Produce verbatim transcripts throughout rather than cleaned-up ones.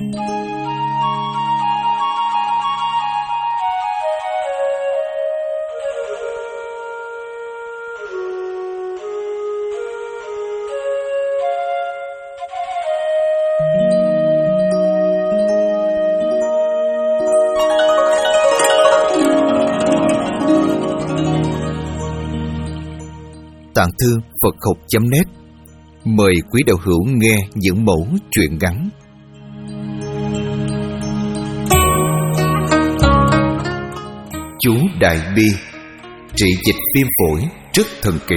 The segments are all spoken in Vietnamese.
Tạng thư Phật học chấm net mời quý đạo hữu nghe những mẫu chuyện ngắn. Chú Đại Bi trị dịch viêm phổi rất thần kỳ.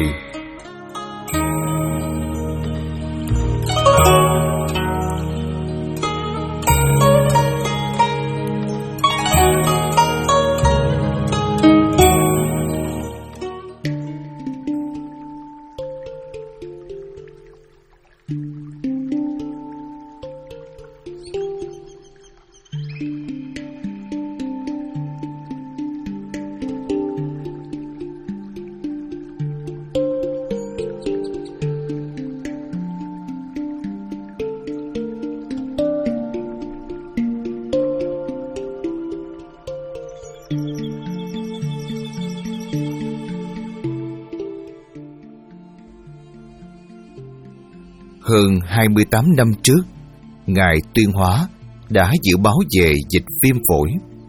Hơn hai mươi tám năm trước, Ngài Tuyên Hóa đã dự báo về dịch viêm phổi.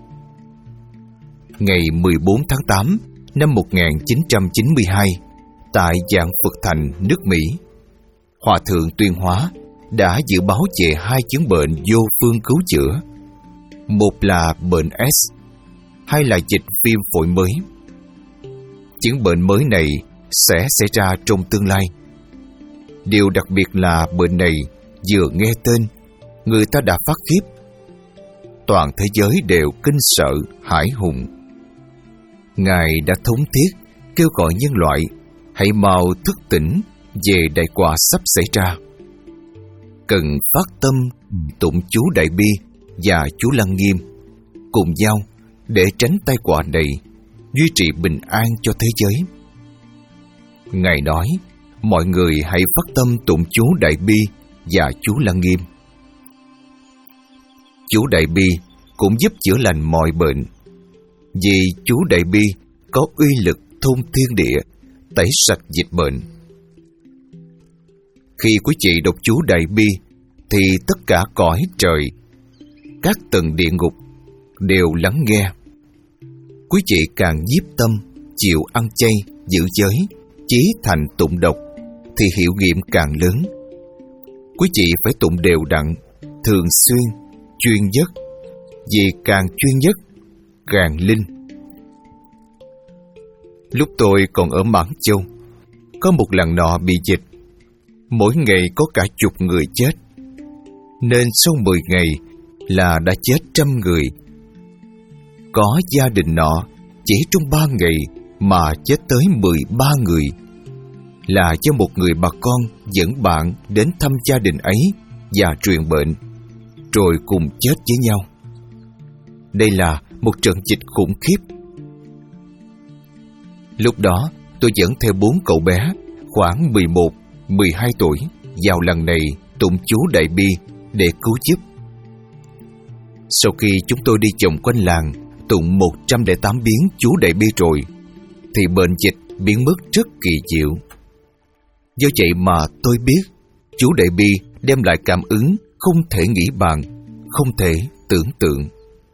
Ngày mười bốn tháng tám năm một nghìn chín trăm chín mươi hai, tại Vạn Phật Thành, nước Mỹ, Hòa Thượng Tuyên Hóa đã dự báo về hai chứng bệnh vô phương cứu chữa. Một là bệnh S, hai là dịch viêm phổi mới. Chứng bệnh mới này sẽ xảy ra trong tương lai. Điều đặc biệt là bệnh này vừa nghe tên, người ta đã phát khiếp. Toàn thế giới đều kinh sợ, hãi hùng. Ngài đã thống thiết kêu gọi nhân loại hãy mau thức tỉnh về đại quả sắp xảy ra. Cần phát tâm tụng chú Đại Bi và chú Lăng Nghiêm cùng nhau để tránh tai họa này, duy trì bình an cho thế giới. Ngài nói, mọi người hãy phát tâm tụng chú Đại Bi và chú Lăng Nghiêm. Chú Đại Bi cũng giúp chữa lành mọi bệnh, vì chú Đại Bi có uy lực thôn thiên địa, tẩy sạch dịch bệnh. Khi quý vị đọc chú Đại Bi, thì tất cả cõi trời, các tầng địa ngục đều lắng nghe. Quý vị càng nhiếp tâm, chịu ăn chay, giữ giới, chí thành tụng đọc, thì hiệu nghiệm càng lớn. Quý vị phải tụng đều đặn, thường xuyên, chuyên nhất, vì càng chuyên nhất, càng linh. Lúc tôi còn ở Mãn Châu, có một lần nọ bị dịch, mỗi ngày có cả chục người chết, nên sau mười ngày là đã chết trăm người. Có gia đình nọ chỉ trong ba ngày mà chết tới mười ba người, là do một người bà con dẫn bạn đến thăm gia đình ấy và truyền bệnh, rồi cùng chết với nhau. Đây là một trận dịch khủng khiếp. Lúc đó, tôi dẫn theo bốn cậu bé khoảng mười một, mười hai tuổi vào lần này tụng chú Đại Bi để cứu giúp. Sau khi chúng tôi đi vòng quanh làng tụng một trăm lẻ tám biến chú Đại Bi rồi, thì bệnh dịch biến mất rất kỳ diệu. Do vậy mà tôi biết chú Đại Bi đem lại cảm ứng không thể nghĩ bàn, không thể tưởng tượng.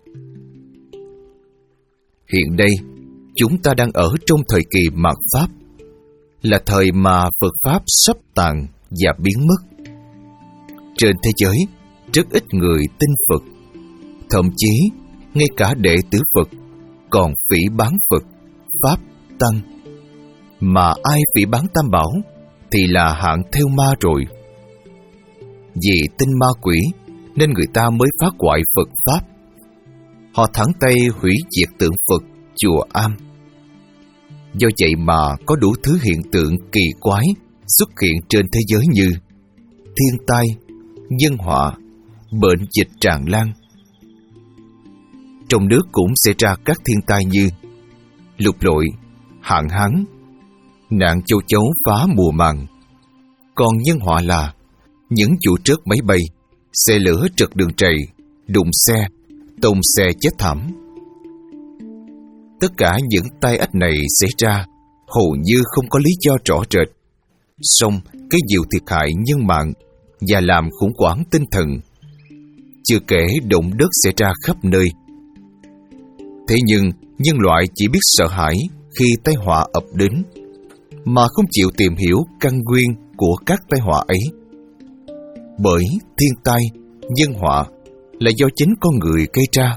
Hiện đây, chúng ta đang ở trong thời kỳ mạt Pháp, là thời mà Phật Pháp sắp tàn và biến mất. Trên thế giới, rất ít người tin Phật, thậm chí ngay cả đệ tử Phật còn phỉ báng Phật, Pháp, Tăng. Mà ai phỉ báng Tam Bảo thì là hạng theo ma rồi. Vì tin ma quỷ nên người ta mới phá hoại Phật Pháp. Họ thẳng tay hủy diệt tượng Phật, chùa Am. Do vậy mà có đủ thứ hiện tượng kỳ quái xuất hiện trên thế giới như thiên tai, nhân họa, bệnh dịch tràn lan. Trong nước cũng xảy ra các thiên tai như lụt lội, hạn hán, nạn châu chấu phá mùa màng. Còn nhân họa là những vụ trớt máy bay, Xe lửa trật đường trầy, đụng xe, tông xe chết thảm. Tất cả những tai ách này xảy ra hầu như không có lý do rõ rệt, song cái nhiều thiệt hại nhân mạng và làm khủng hoảng tinh thần, chưa kể động đất xảy ra khắp nơi. Thế nhưng nhân loại chỉ biết sợ hãi khi tai họa ập đến, mà không chịu tìm hiểu căn nguyên của các tai họa ấy. Bởi thiên tai, nhân họa là do chính con người gây ra.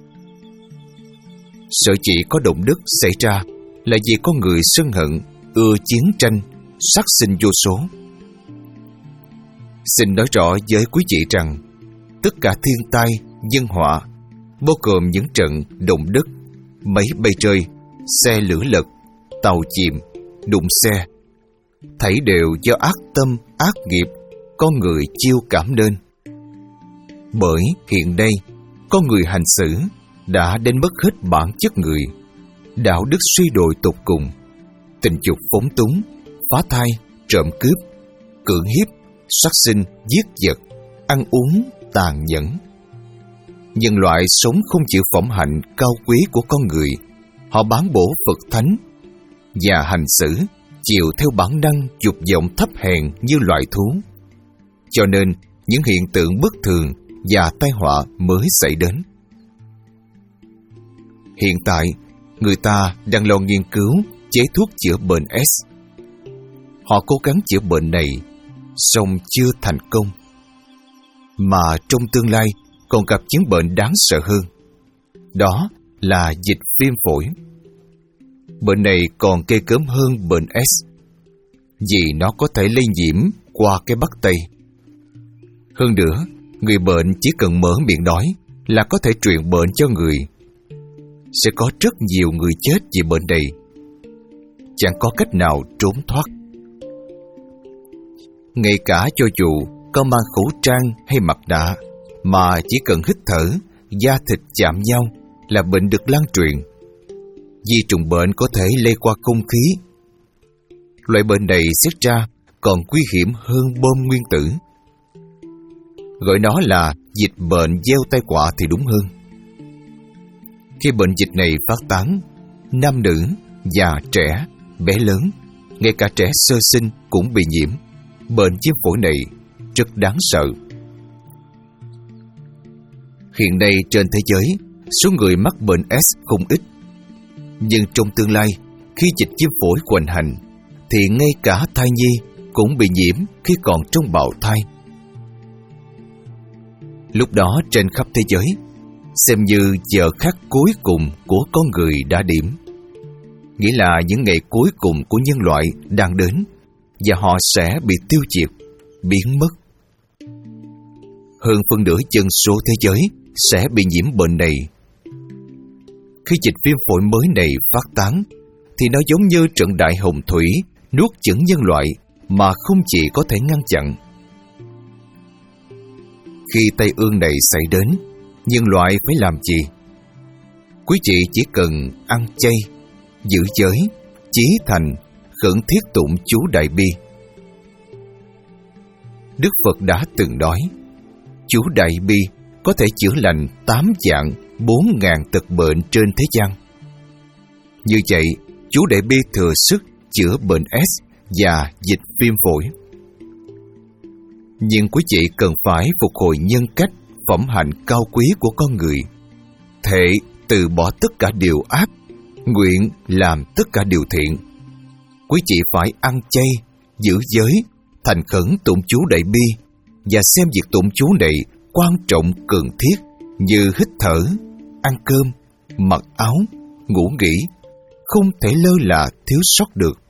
Sở chỉ có động đất xảy ra là vì con người sân hận, ưa chiến tranh, sát sinh vô số. Xin nói rõ với quý vị rằng tất cả thiên tai, nhân họa, bao gồm những trận động đất, máy bay rơi, xe lửa lật, tàu chìm, đụng xe, thảy đều do ác tâm, ác nghiệp con người chiêu cảm nên. Bởi hiện nay con người hành xử đã đánh mất hết bản chất người, đạo đức suy đồi tột cùng, tình dục phóng túng, phá thai, trộm cướp, cưỡng hiếp, sát sinh, giết vật, ăn uống tàn nhẫn. Nhân loại sống không chịu phẩm hạnh cao quý của con người, họ bán bổ Phật thánh và hành xử chịu theo bản năng dục vọng thấp hèn như loài thú. Cho nên những hiện tượng bất thường và tai họa mới xảy đến. Hiện tại, người ta đang lo nghiên cứu chế thuốc chữa bệnh S. Họ cố gắng chữa bệnh này, song chưa thành công. Mà trong tương lai còn gặp chứng bệnh đáng sợ hơn. Đó là dịch viêm phổi. Bệnh này còn ghê gớm hơn bệnh S, vì nó có thể lây nhiễm qua cái bắt tay. Hơn nữa, người bệnh chỉ cần mở miệng nói là có thể truyền bệnh cho người. Sẽ có rất nhiều người chết vì bệnh này. Chẳng có cách nào trốn thoát. Ngay cả cho dù có mang khẩu trang hay mặt nạ, mà chỉ cần hít thở, da thịt chạm nhau là bệnh được lan truyền. Vì trùng bệnh có thể lây qua không khí. Loại bệnh này xét ra còn nguy hiểm hơn bom nguyên tử. Gọi nó là dịch bệnh gieo tai họa thì đúng hơn. Khi bệnh dịch này phát tán, nam nữ, già trẻ, bé lớn, ngay cả trẻ sơ sinh cũng bị nhiễm. Bệnh viêm phổi này rất đáng sợ. Hiện nay trên thế giới, số người mắc bệnh S không ít. Nhưng trong tương lai, khi dịch viêm phổi hoành hành, thì ngay cả thai nhi cũng bị nhiễm khi còn trong bào thai. Lúc đó trên khắp thế giới, xem như giờ khắc cuối cùng của con người đã điểm. Nghĩa là những ngày cuối cùng của nhân loại đang đến, và họ sẽ bị tiêu diệt, biến mất. Hơn phân nửa dân số thế giới sẽ bị nhiễm bệnh này. Khi dịch viêm phổi mới này phát tán, thì nó giống như trận đại hồng thủy nuốt chửng nhân loại mà không chỉ có thể ngăn chặn. Khi tai ương này xảy đến, nhân loại phải làm gì? Quý vị chỉ cần ăn chay, giữ giới, chí thành, khẩn thiết tụng chú Đại Bi. Đức Phật đã từng nói, chú Đại Bi có thể chữa lành tám dạng bốn ngàn tật bệnh trên thế gian. Như vậy, chú Đại Bi thừa sức chữa bệnh S và dịch viêm phổi. Nhưng quý vị cần phải phục hồi nhân cách, phẩm hạnh cao quý của con người, thệ từ bỏ tất cả điều ác, nguyện làm tất cả điều thiện. Quý vị phải ăn chay, giữ giới, thành khẩn tụng chú Đại Bi và xem việc tụng chú này quan trọng cần thiết như hít thở, ăn cơm, mặc áo, ngủ nghỉ, không thể lơ là thiếu sót được.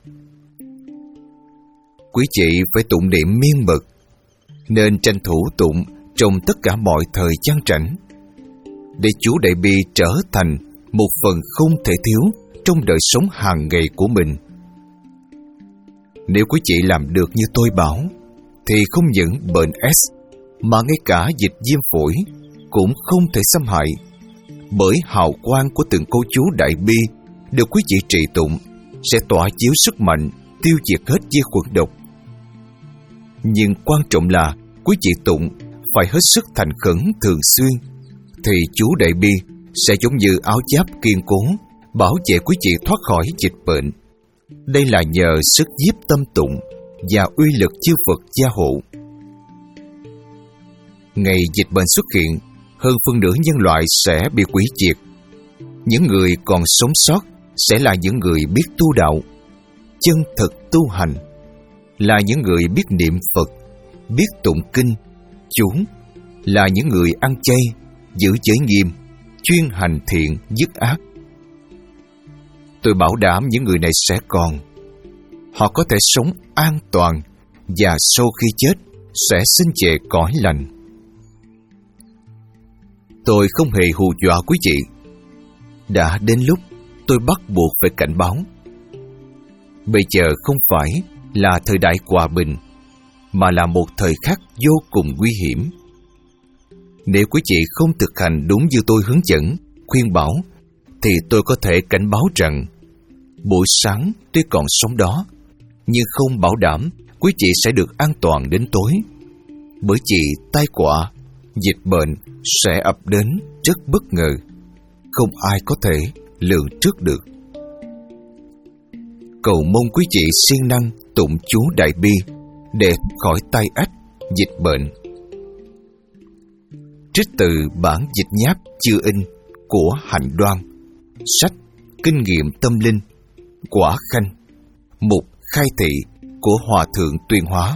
Quý vị phải tụng niệm miên mật, nên tranh thủ tụng trong tất cả mọi thời gian rảnh, để chú Đại Bi trở thành một phần không thể thiếu trong đời sống hàng ngày của mình. Nếu quý vị làm được như tôi bảo, thì không những bệnh S, mà ngay cả dịch viêm phổi cũng không thể xâm hại, bởi hào quang của từng câu chú Đại Bi được quý vị trì tụng sẽ tỏa chiếu sức mạnh tiêu diệt hết vi khuẩn độc. Nhưng quan trọng là quý vị tụng phải hết sức thành khẩn thường xuyên, thì chú Đại Bi sẽ giống như áo giáp kiên cố, bảo vệ quý vị thoát khỏi dịch bệnh. Đây là nhờ sức nhiếp tâm tụng và uy lực chư Phật gia hộ. Ngày dịch bệnh xuất hiện, hơn phân nửa nhân loại sẽ bị hủy diệt. Những người còn sống sót sẽ là những người biết tu đạo, chân thực tu hành, là những người biết niệm Phật, biết tụng kinh, chú, là những người ăn chay, giữ giới nghiêm, chuyên hành thiện, dứt ác. Tôi bảo đảm những người này sẽ còn. Họ có thể sống an toàn và sau khi chết sẽ sinh về cõi lành. Tôi không hề hù dọa quý vị. Đã đến lúc tôi bắt buộc phải cảnh báo. Bây giờ không phải là thời đại hòa bình, mà là một thời khắc vô cùng nguy hiểm. Nếu quý vị không thực hành đúng như tôi hướng dẫn, khuyên bảo, thì tôi có thể cảnh báo rằng buổi sáng tuy còn sống đó, nhưng không bảo đảm quý vị sẽ được an toàn đến tối. Bởi vì tai họa, dịch bệnh sẽ ập đến rất bất ngờ, không ai có thể lường trước được. Cầu mong quý vị siêng năng tụng chú Đại Bi để khỏi tai ách dịch bệnh. Trích từ bản dịch nháp chưa in của Hạnh Đoan, sách Kinh nghiệm tâm linh, Quả Khanh, mục Khai thị của Hòa thượng Tuyên Hóa.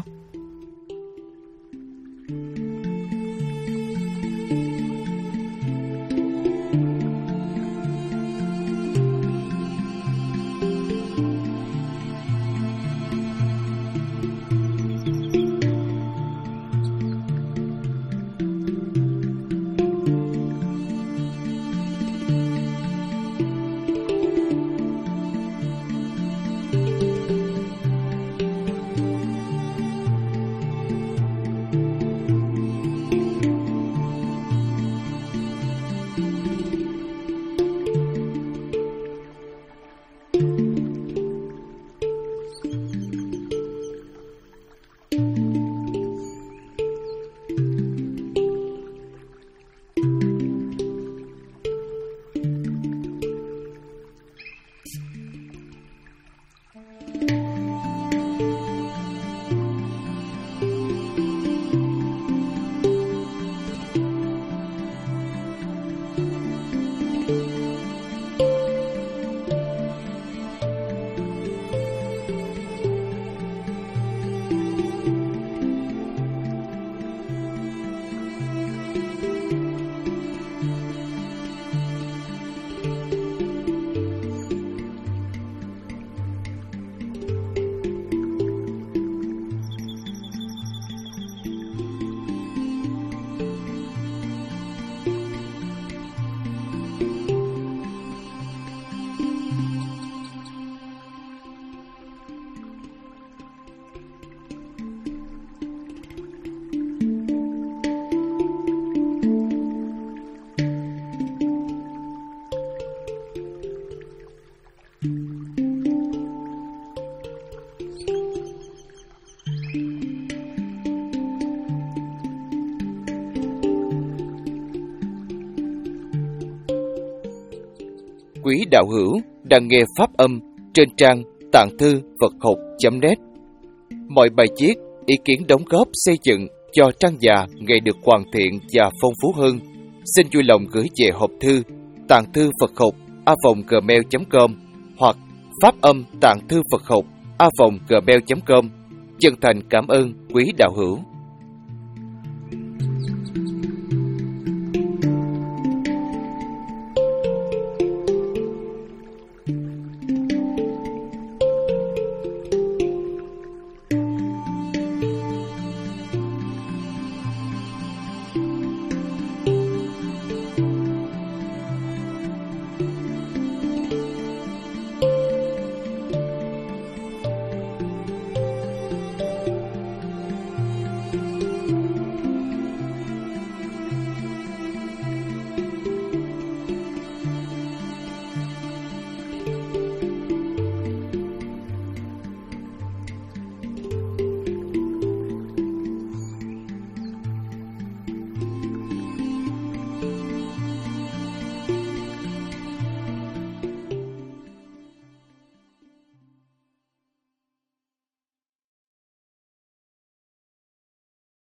Quý đạo hữu đang nghe pháp âm trên trang tạng thư Phật học chấm net. Mọi bài viết, ý kiến đóng góp xây dựng cho trang già ngày được hoàn thiện và phong phú hơn, xin vui lòng gửi về hộp thư tạng thư Phật học a vòng gmail chấm com hoặc pháp âm tạng thư Phật học a vòng gmail chấm com. Chân thành cảm ơn quý đạo hữu.